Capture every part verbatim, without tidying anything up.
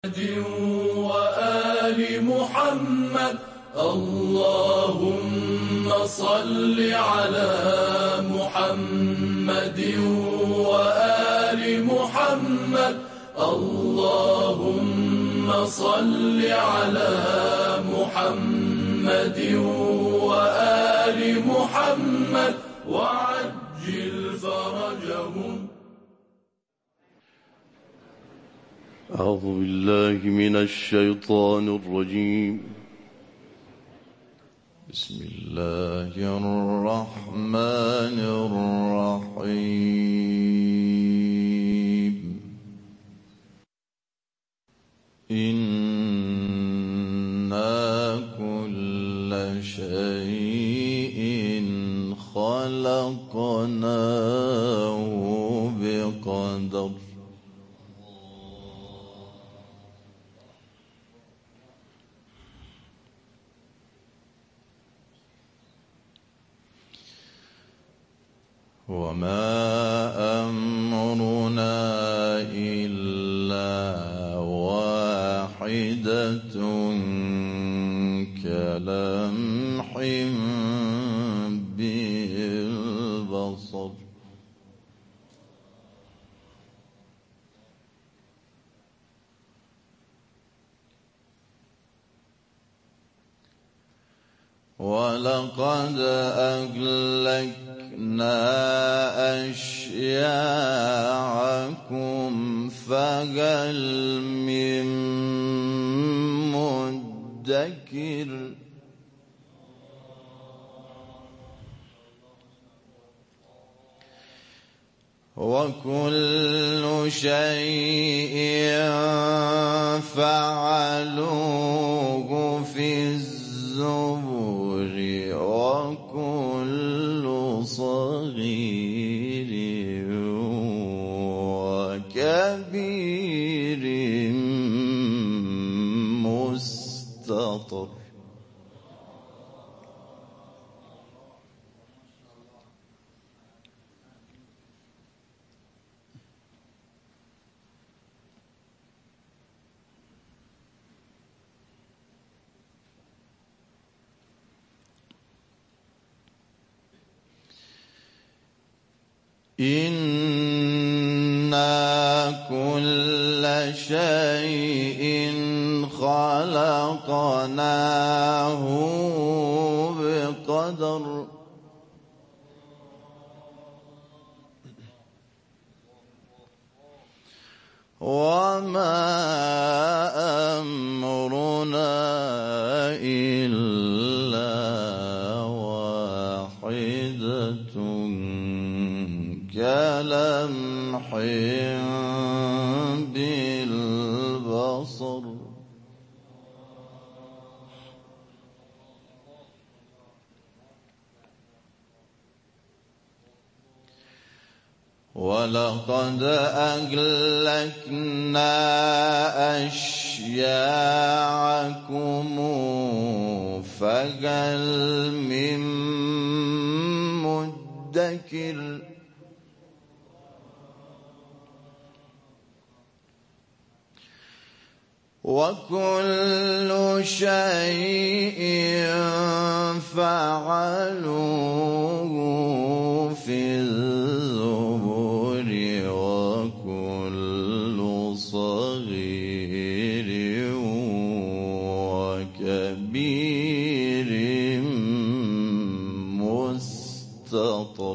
وآل محمد. اللهم صل على محمد وآل محمد. اللهم صل على محمد وآل محمد وعجل فرجهم. أعوذ بالله من الشيطان الرجيم. بسم الله الرحمن الرحيم. إنا كل شيء خلقناه بقدر. وما أمرنا إلا واحدة كلمح بالبصر. ولقد أهلكنا أشياعكم فهل من مدكر. وكل شيء فعلوه في الزبر وكل صغير وكبير مستطر. إنا كل شيء خلقناه بقدر. وما أمرنا إلا واحدة كلمح بالبصر. ولقد أهلكنا أشياعكم فهل من مدكر. وكل شيء فعلوه في الزبر وكل صغير وكبير مستطر.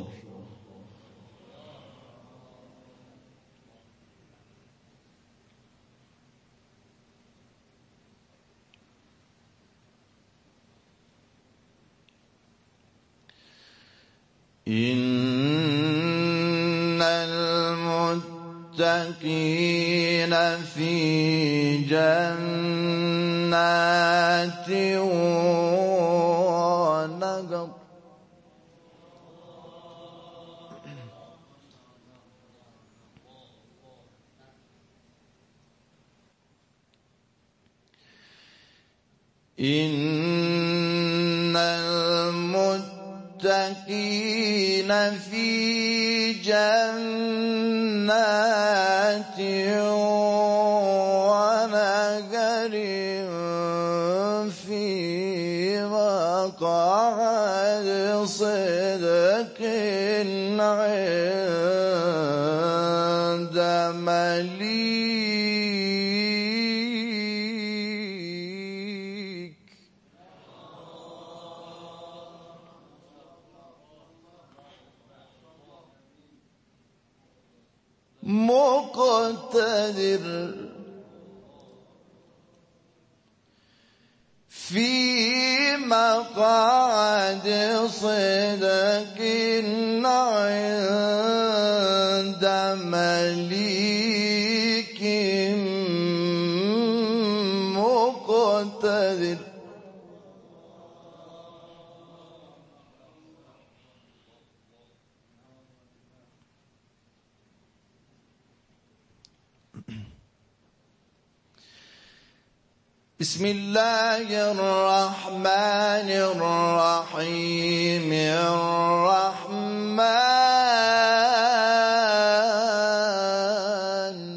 إن المتقين في جنات ونهر. إن المتقين في جنات ونهر. في مقعد صدق عند مليك مقتدر في مقعد صدق عند مليك مقتدر بسم الله الرحمن الرحيم الرحمن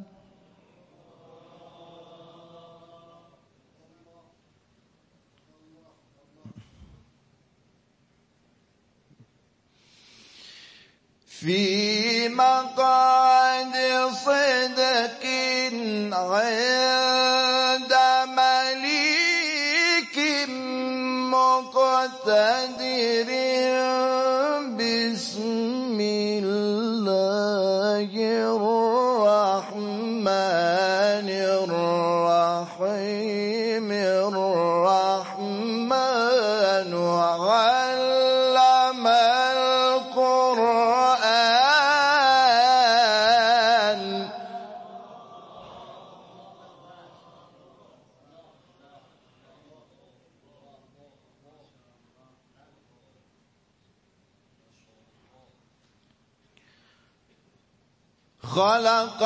في مقعد صدق عند مليك مقتدر بسم الله الرحمن الرحيم الرحمن علم القرآن خلق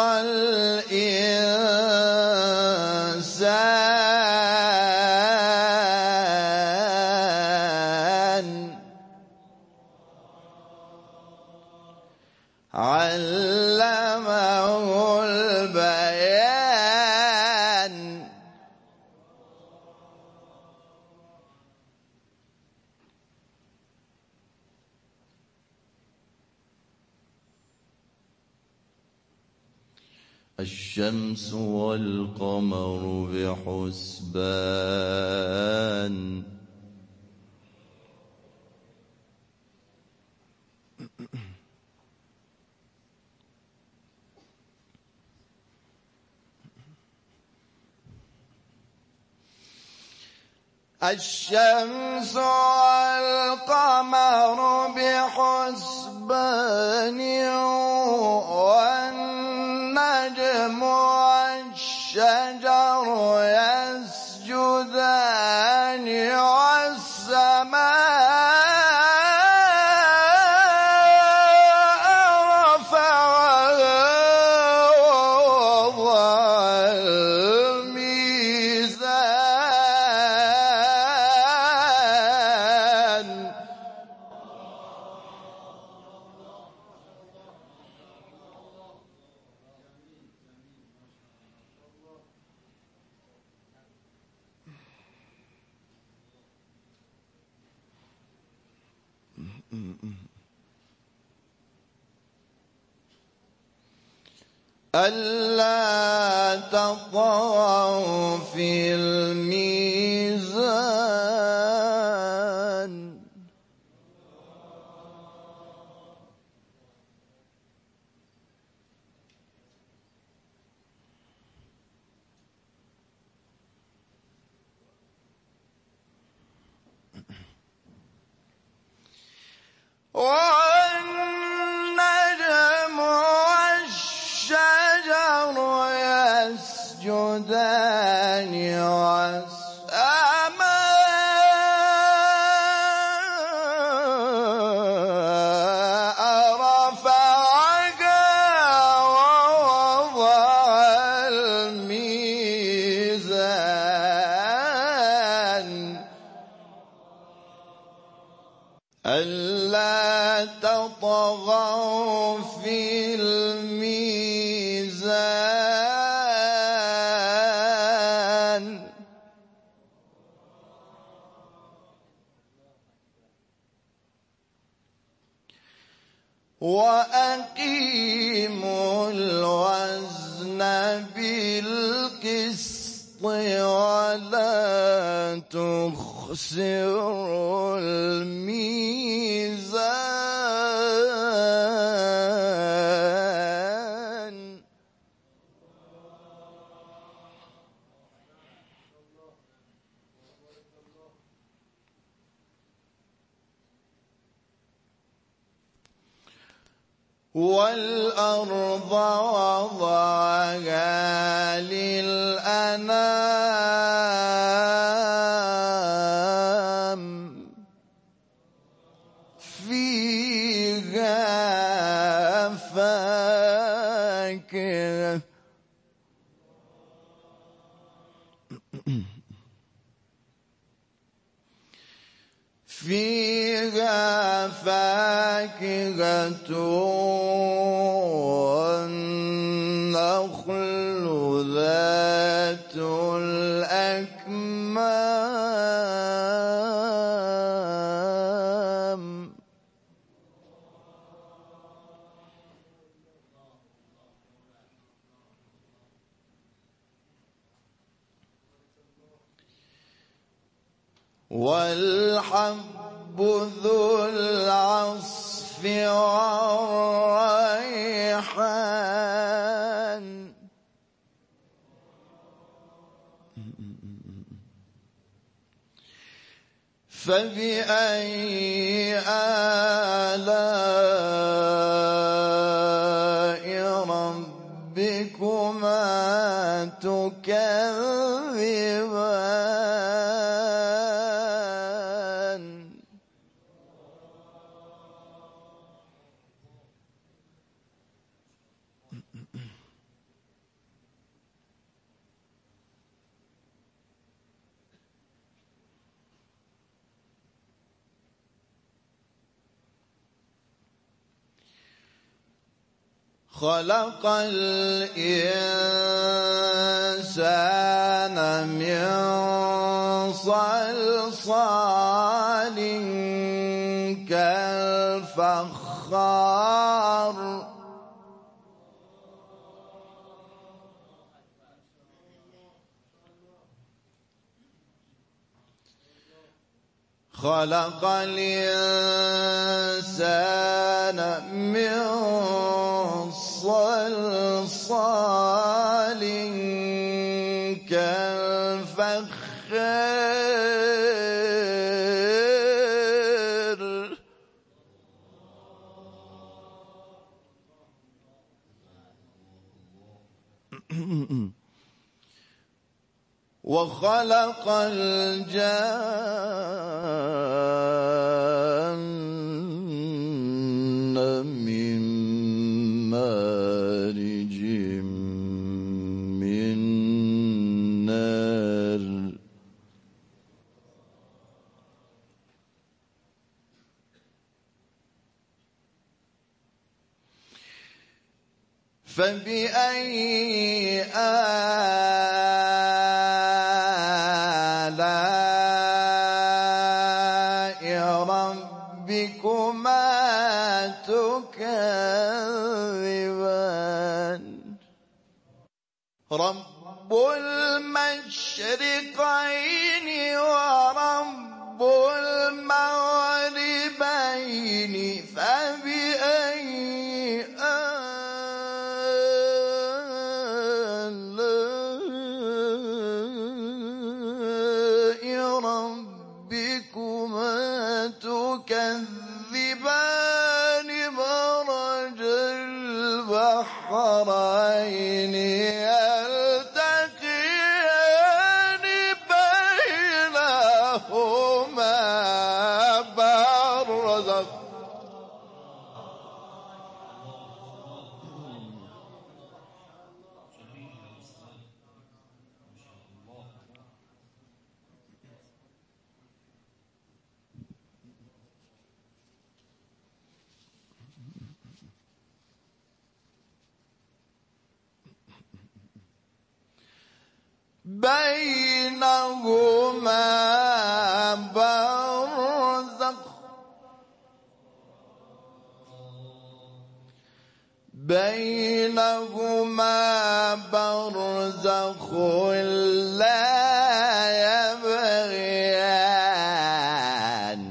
الإنسان علمه البيان الشمس والقمر بحسبان الشمس والقمر بحسبان والنجم والشجر يسجدان والسماء رفعها ووضع الميزان ألا تطغوا في الميزان والنجم والشجر يسجدان والسماء رفعها ووضع الميزان ألا تطغوا في الميزان وأقيموا الوزن بالقسط ولا تخسروا الميزان والأرض وضعها للأنام فيها فاكهة فيها فاكهة والنخل ذات الأكمام والحب ذو العصف والريحان فبأي آلاء ربكما تكذبان خلق الإنسان من صلصال كالفخار خلق الإنسان من صلصال كالفخار وخلق الجان من مارج من نار فبأي آلاء ربكما تكذبان رب المشرقين ورب المغربين فبأي آلاء ربكما تكذبان مرج البحرين يلتقيان بينهما برزخ بينهما برزخ بينهما برزخ لا يبغيان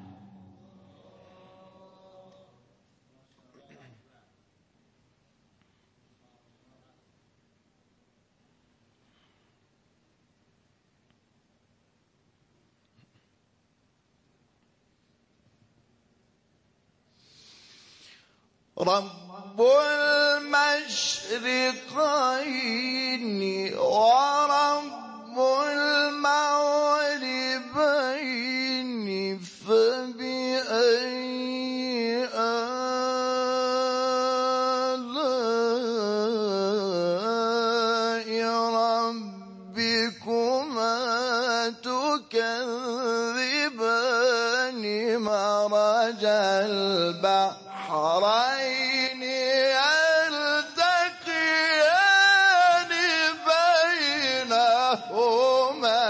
رب المشرقين ورب المغربين فبأي آلاء ربكما تكذبان مرج البحرين يلتقيان بينهما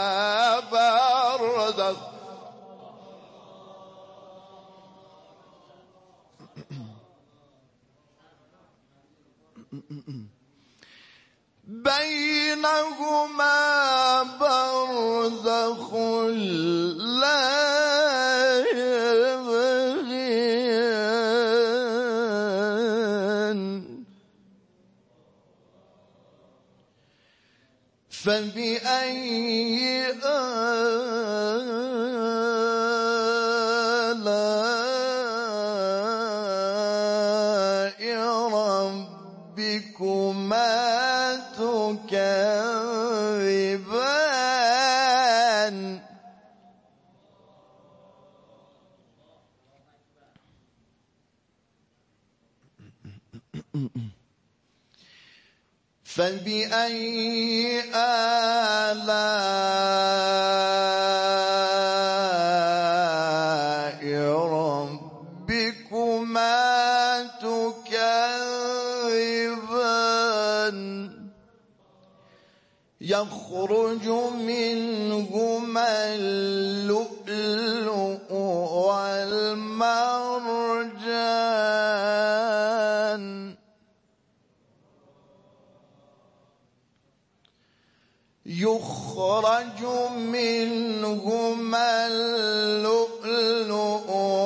برزخ بينهما برزخ لا يبغيان فبأي آلاء ربكما تكذبان فبأي آلاء ربكما تكذبان يخرج منهما اللؤلؤ والمرجان يخرج منهما اللؤلؤ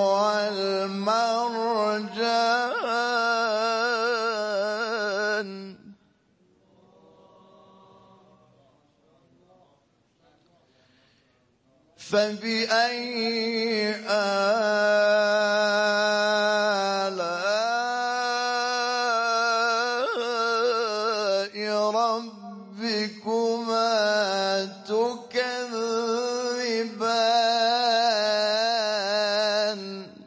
والمرجان فبأي آلاء ربكما تكذبان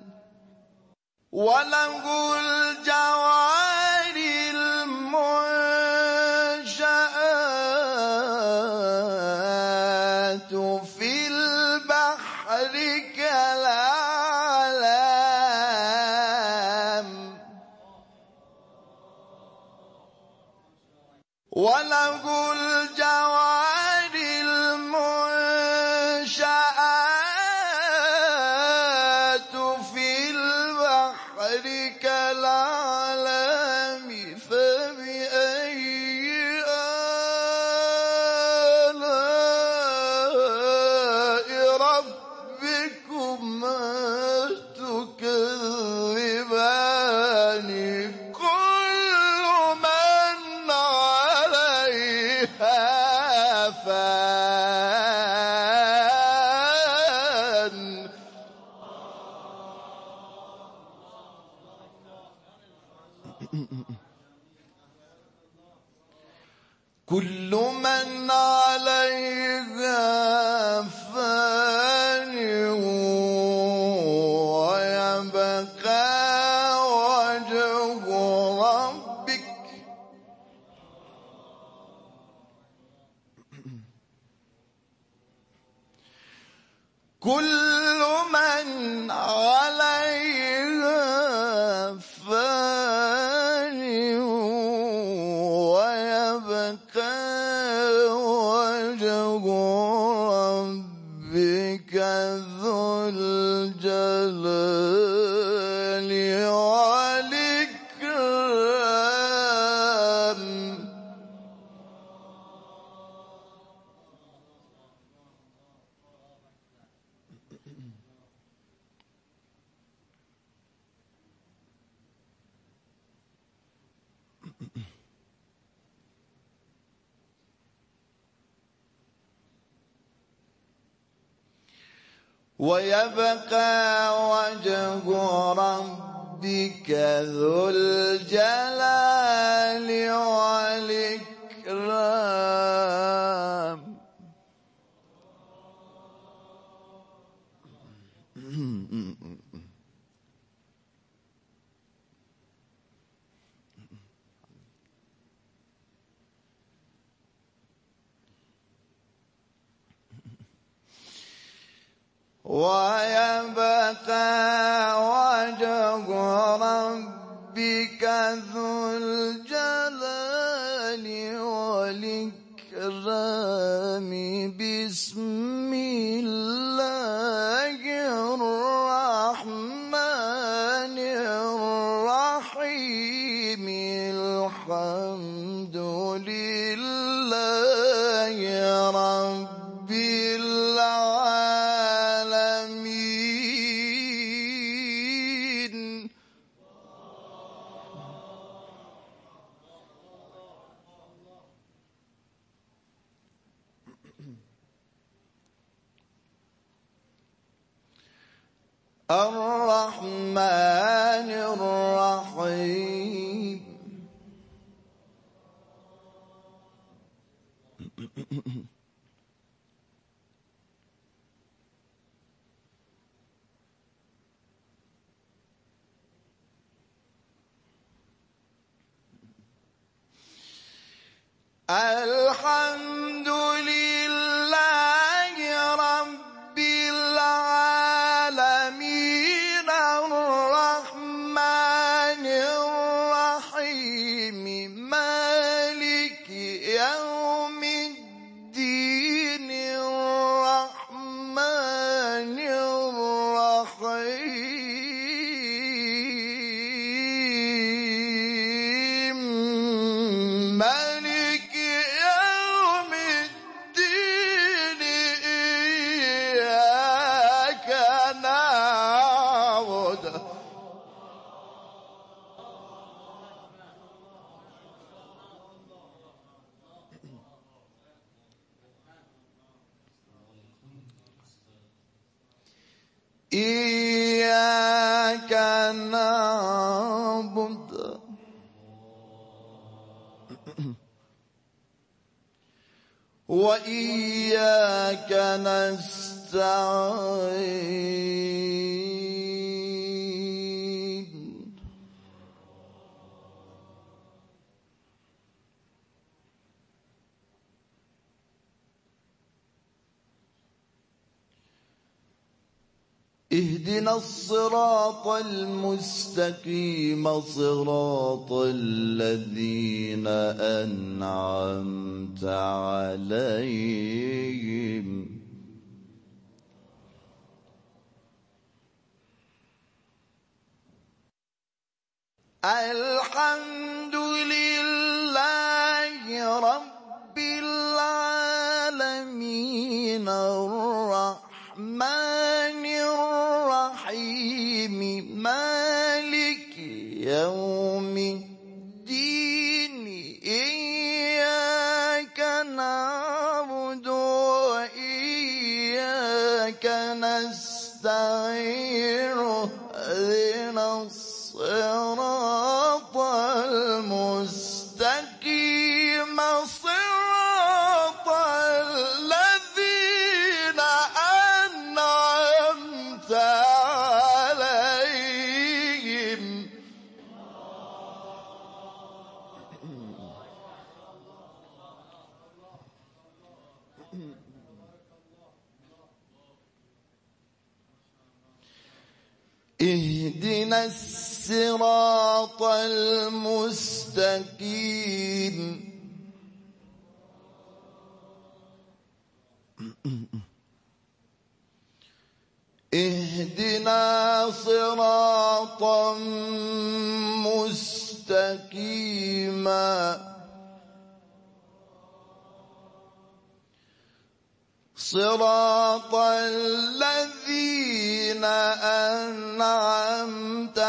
وله الجوار المنشآت في البحر كالأعلام وله الجوار المنشآت في البحر كالأعلام فبأي آلاء ربكما تكذبان كل من عليها فان كل من عليها فان ويبقى وجه ربك كل من عليها فان ويبقى وجه ربك ذو الجلال والإكرام ويبقى وجه ربك ذو الجلال والإكرام. ويبقى وجه ربك ذو الجلال والإكرام. بسم الله الرحمن الرحيم. الحمد لله رب العالمين. الرحمن الرحيم. الحمد لله رب العالمين. الرحمن الرحيم. مالك يوم الدين. الرحمن الرحيم. مالك يوم الدين. إياك نعبد إياك نعبد وإياك نستعين. اهدنا الصراط المستقيم. صراط الذين أنعمت عليهم الحمد لله رب العالمين. الرحمن الرحيم. مالك يوم الدين. إياك نعبد وإياك نستعين. اهدنا الصراط المستقيم. صراط الذين أنعمت عليهم اهدنا الصراط المستقيم. اهدنا صراطا مستقيما. صراط الذين أنعمت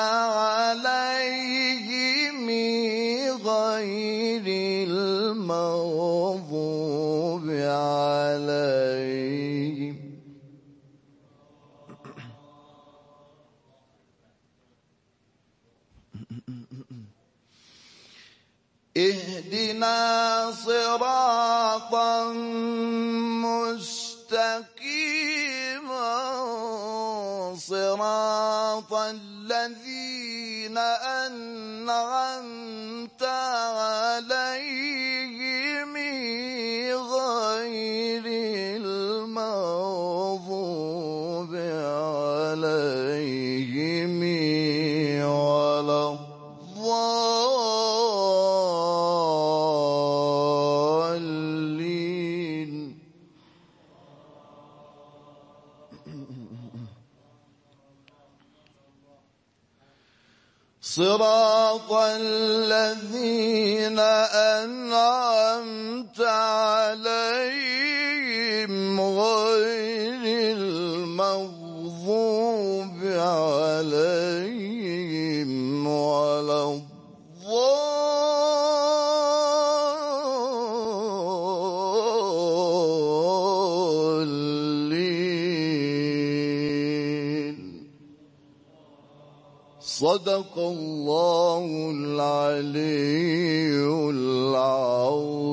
عليهم غير المغضوب عليهم صراط الذين أنعمت عليهم غير المغضوب عليهم ولا الضالين. صراط الذين أنعمت عليهم غير المغضوب عليهم ولا الضالين. صدق الله العلي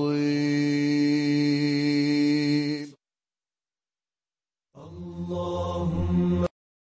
العظيم. الله